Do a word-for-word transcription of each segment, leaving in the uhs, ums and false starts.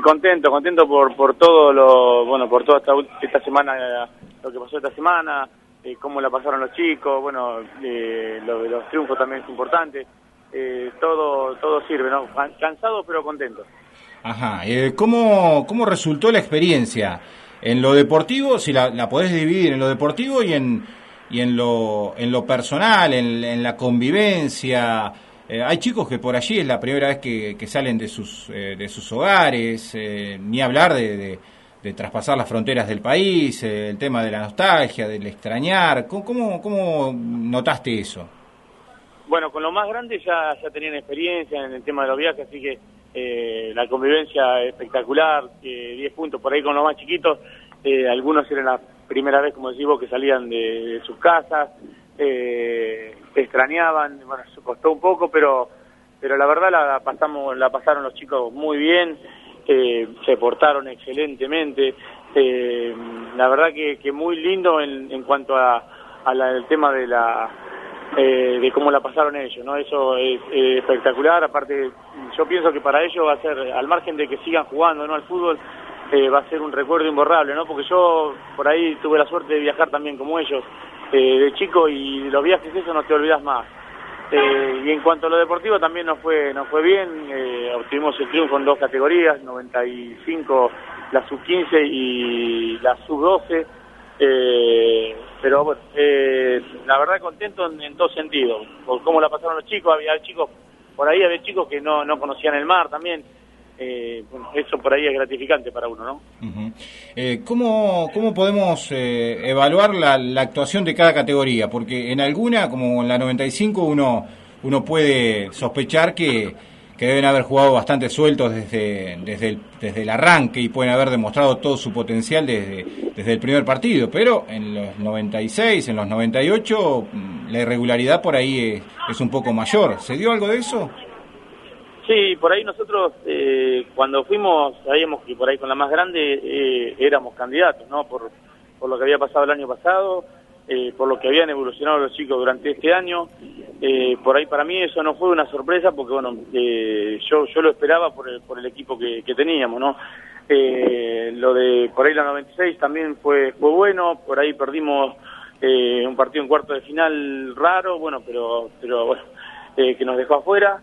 contento, contento por por todo lo, bueno, por toda esta, esta semana, lo que pasó esta semana, eh, cómo la pasaron los chicos, bueno, eh, lo de los triunfos también es importante, eh, todo todo sirve, ¿no? Cansado pero contento. Ajá, eh, ¿cómo, ¿cómo resultó la experiencia? En lo deportivo, si la, la podés dividir en lo deportivo y en y en lo en lo personal, en, en la convivencia. Eh, hay chicos que por allí es la primera vez que, que salen de sus eh, de sus hogares, eh, ni hablar de, de, de traspasar las fronteras del país, eh, el tema de la nostalgia, del extrañar. ¿Cómo, cómo, cómo notaste eso? Bueno, con lo más grande ya, ya tenían experiencia en el tema de los viajes, así que eh, la convivencia espectacular, eh, diez puntos por ahí con los más chiquitos, eh, algunos eran la primera vez, como decís vos, que salían de, de sus casas, eh, extrañaban, bueno, se costó un poco, pero pero la verdad la pasamos, la pasaron los chicos muy bien, eh, se portaron excelentemente, eh, la verdad que, que muy lindo en, en cuanto a, a la, el tema de la Eh, de cómo la pasaron ellos, ¿no? Eso es eh, espectacular. Aparte, yo pienso que para ellos va a ser, al margen de que sigan jugando, ¿no?, al fútbol, eh, va a ser un recuerdo imborrable, ¿no? Porque yo por ahí tuve la suerte de viajar también como ellos, eh, de chico, y los viajes eso no te olvidas más. Eh, y en cuanto a lo deportivo también nos fue nos fue bien, eh, obtuvimos el triunfo en dos categorías, noventa y cinco la sub quince y la sub doce. Eh, pero bueno, eh, la verdad contento en, en dos sentidos, por cómo la pasaron los chicos. Había chicos, por ahí había chicos que no, no conocían el mar también, eh, bueno, eso por ahí es gratificante para uno, ¿no? Uh-huh. eh, ¿cómo, ¿Cómo podemos eh, evaluar la, la actuación de cada categoría? Porque en alguna, como en la noventa y cinco, uno, uno puede sospechar que que deben haber jugado bastante sueltos desde desde el, desde el arranque y pueden haber demostrado todo su potencial desde, desde el primer partido, pero en los noventa y seis, en los noventa y ocho, la irregularidad por ahí es, es un poco mayor. ¿Se dio algo de eso? Sí, por ahí nosotros eh, cuando fuimos, sabíamos que por ahí con la más grande eh, éramos candidatos, ¿no? Por, por lo que había pasado el año pasado, eh, por lo que habían evolucionado los chicos durante este año. Eh, por ahí para mí eso no fue una sorpresa porque bueno, eh, yo yo lo esperaba por el, por el equipo que, que teníamos, ¿no? Eh, lo de por ahí la noventa y seis también fue fue bueno, por ahí perdimos eh, un partido en cuarto de final raro, bueno, pero pero bueno, eh, que nos dejó afuera.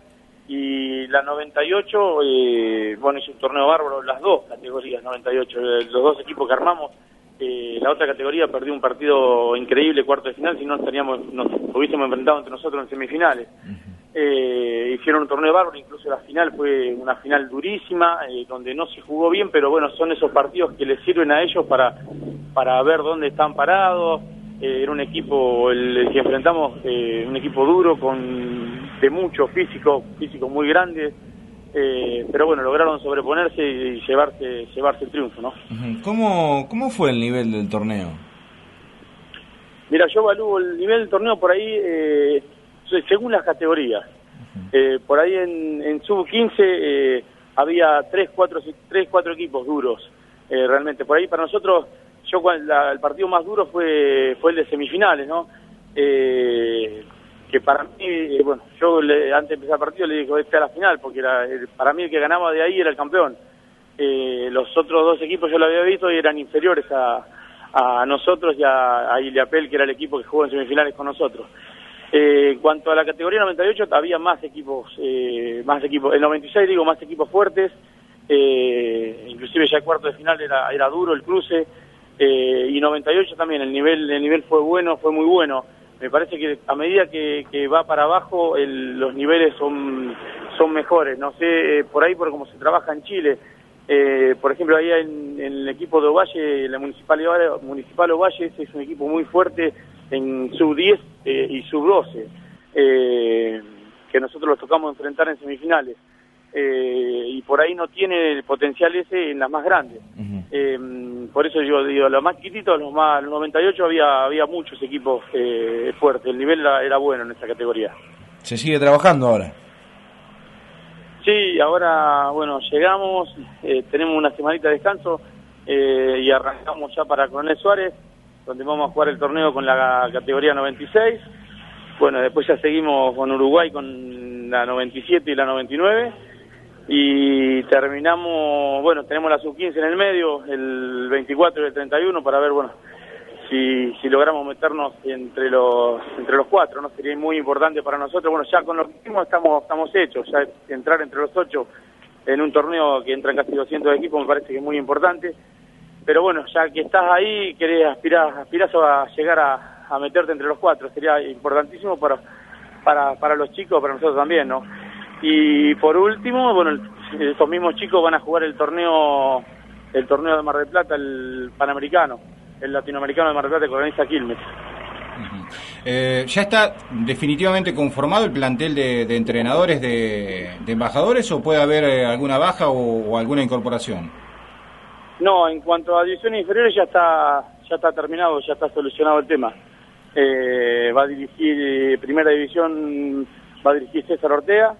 Y la noventa y ocho, eh, bueno, es un torneo bárbaro, las dos categorías noventa y ocho, los dos equipos que armamos. Eh, la otra categoría perdió un partido increíble, cuarto de final, si no estaríamos, nos hubiésemos enfrentado entre nosotros en semifinales. Eh, hicieron un torneo bárbaro, incluso la final fue una final durísima, eh, donde no se jugó bien, pero bueno, son esos partidos que les sirven a ellos para, para ver dónde están parados. Eh, era un equipo, el, el que enfrentamos, eh, un equipo duro, con de mucho físico, físico muy grande. Eh, pero bueno, lograron sobreponerse y llevarse llevarse el triunfo, ¿no? ¿Cómo, cómo fue el nivel del torneo? Mira, yo evalúo el nivel del torneo por ahí eh, según las categorías. Uh-huh. Eh, por ahí en, en sub quince eh, había tres, cuatro, tres, cuatro equipos duros, eh, realmente. Por ahí para nosotros, yo la, el partido más duro fue fue el de semifinales, ¿no? Eh, que para mí, eh, bueno, yo le, antes de empezar el partido le dije que este a la final, porque era, el, para mí el que ganaba de ahí era el campeón. Eh, los otros dos equipos yo lo había visto y eran inferiores a, a nosotros y a, a Iliapel, que era el equipo que jugó en semifinales con nosotros. Eh, en cuanto a la categoría noventa y ocho, había más equipos, eh, más equipos, el noventa y seis digo, más equipos fuertes, eh, inclusive ya el cuarto de final era, era duro el cruce, eh, y noventa y ocho también, el nivel, el nivel fue bueno, fue muy bueno. Me parece que a medida que, que va para abajo el, los niveles son son mejores. No sé, eh, por ahí por cómo se trabaja en Chile. Eh, por ejemplo, ahí en, en el equipo de Ovalle, la Municipal, Municipal Ovalle, ese es un equipo muy fuerte en sub diez eh, y sub doce, eh, que nosotros los tocamos enfrentar en semifinales. Eh, y por ahí no tiene el potencial ese en las más grandes. Uh-huh. Eh, por eso yo digo, los más chiquititos, los más los noventa y ocho había había muchos equipos eh, fuertes, el nivel era, era bueno en esta categoría. ¿Se sigue trabajando ahora? Sí, ahora, bueno, llegamos, eh, tenemos una semanita de descanso eh, y arrancamos ya para Coronel Suárez, donde vamos a jugar el torneo con la categoría noventa y seis. Bueno, después ya seguimos con Uruguay con la noventa y siete y la noventa y nueve. y terminamos, bueno, tenemos la sub quince en el medio, el veinticuatro y el treinta y uno, para ver, bueno, si, si logramos meternos entre los entre los cuatro, ¿no? Sería muy importante para nosotros. Bueno, ya con lo que hicimos estamos, estamos hechos, ya entrar entre los ocho en un torneo que entran casi doscientos equipos me parece que es muy importante, pero bueno, ya que estás ahí, querés aspirar, aspirás a llegar a, a meterte entre los cuatro, sería importantísimo para, para, para los chicos, para nosotros también, ¿no? Y por último, bueno, estos mismos chicos van a jugar el torneo el torneo de Mar del Plata, el Panamericano, el latinoamericano de Mar del Plata que organiza Quilmes. Uh-huh. eh, ¿Ya está definitivamente conformado el plantel de, de entrenadores de, de embajadores o puede haber eh, alguna baja o, o alguna incorporación? No, en cuanto a divisiones inferiores ya está ya está terminado, ya está solucionado el tema. Eh, va a dirigir eh, Primera División, va a dirigir César Ortega.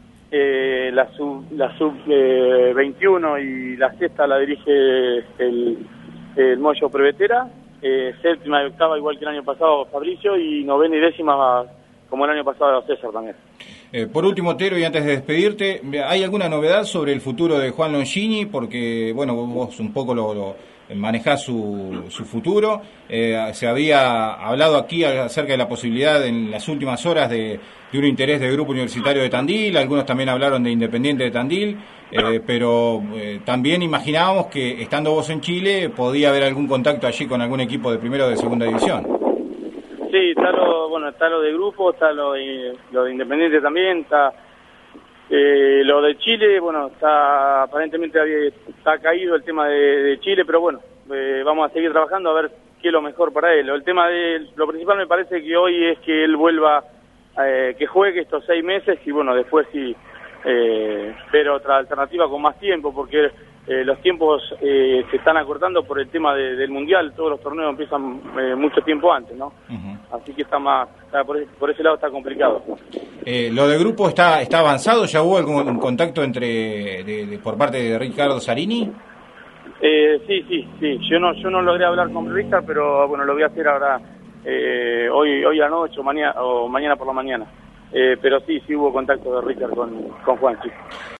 Eh, la sub la sub eh, veintiuno y la sexta la dirige el, el Moyo Prevetera, eh, séptima y octava igual que el año pasado Fabricio, y novena y décima como el año pasado César también. Eh, por último, Tero, y antes de despedirte, ¿hay alguna novedad sobre el futuro de Juan Longini? Porque, bueno, vos un poco lo, lo manejás su, su futuro. Eh, se había hablado aquí acerca de la posibilidad en las últimas horas de, de un interés del Grupo Universitario de Tandil, algunos también hablaron de Independiente de Tandil, eh, pero eh, también imaginábamos que estando vos en Chile podía haber algún contacto allí con algún equipo de primera o de segunda división. Sí, está lo, bueno, está lo de Grupo, está lo de, lo de Independiente también, está eh, lo de Chile, bueno, está aparentemente había, está caído el tema de, de Chile, pero bueno, eh, vamos a seguir trabajando a ver qué es lo mejor para él. El tema de, lo principal me parece que hoy es que él vuelva, eh, que juegue estos seis meses y bueno, después sí, eh, ver otra alternativa con más tiempo, porque eh, los tiempos eh, se están acortando por el tema de, del Mundial, todos los torneos empiezan eh, mucho tiempo antes, ¿no? Uh-huh. Así que está más, está por, ese, por ese lado está complicado. Eh, ¿Lo de Grupo está está avanzado? ¿Ya hubo algún contacto entre de, de, por parte de Ricardo Zarini? Eh, sí, sí, sí. Yo no yo no logré hablar con Richard, pero bueno, lo voy a hacer ahora eh, hoy hoy a la noche o mañana, o mañana por la mañana. Eh, pero sí, sí hubo contacto de Richard con, con Juan, sí.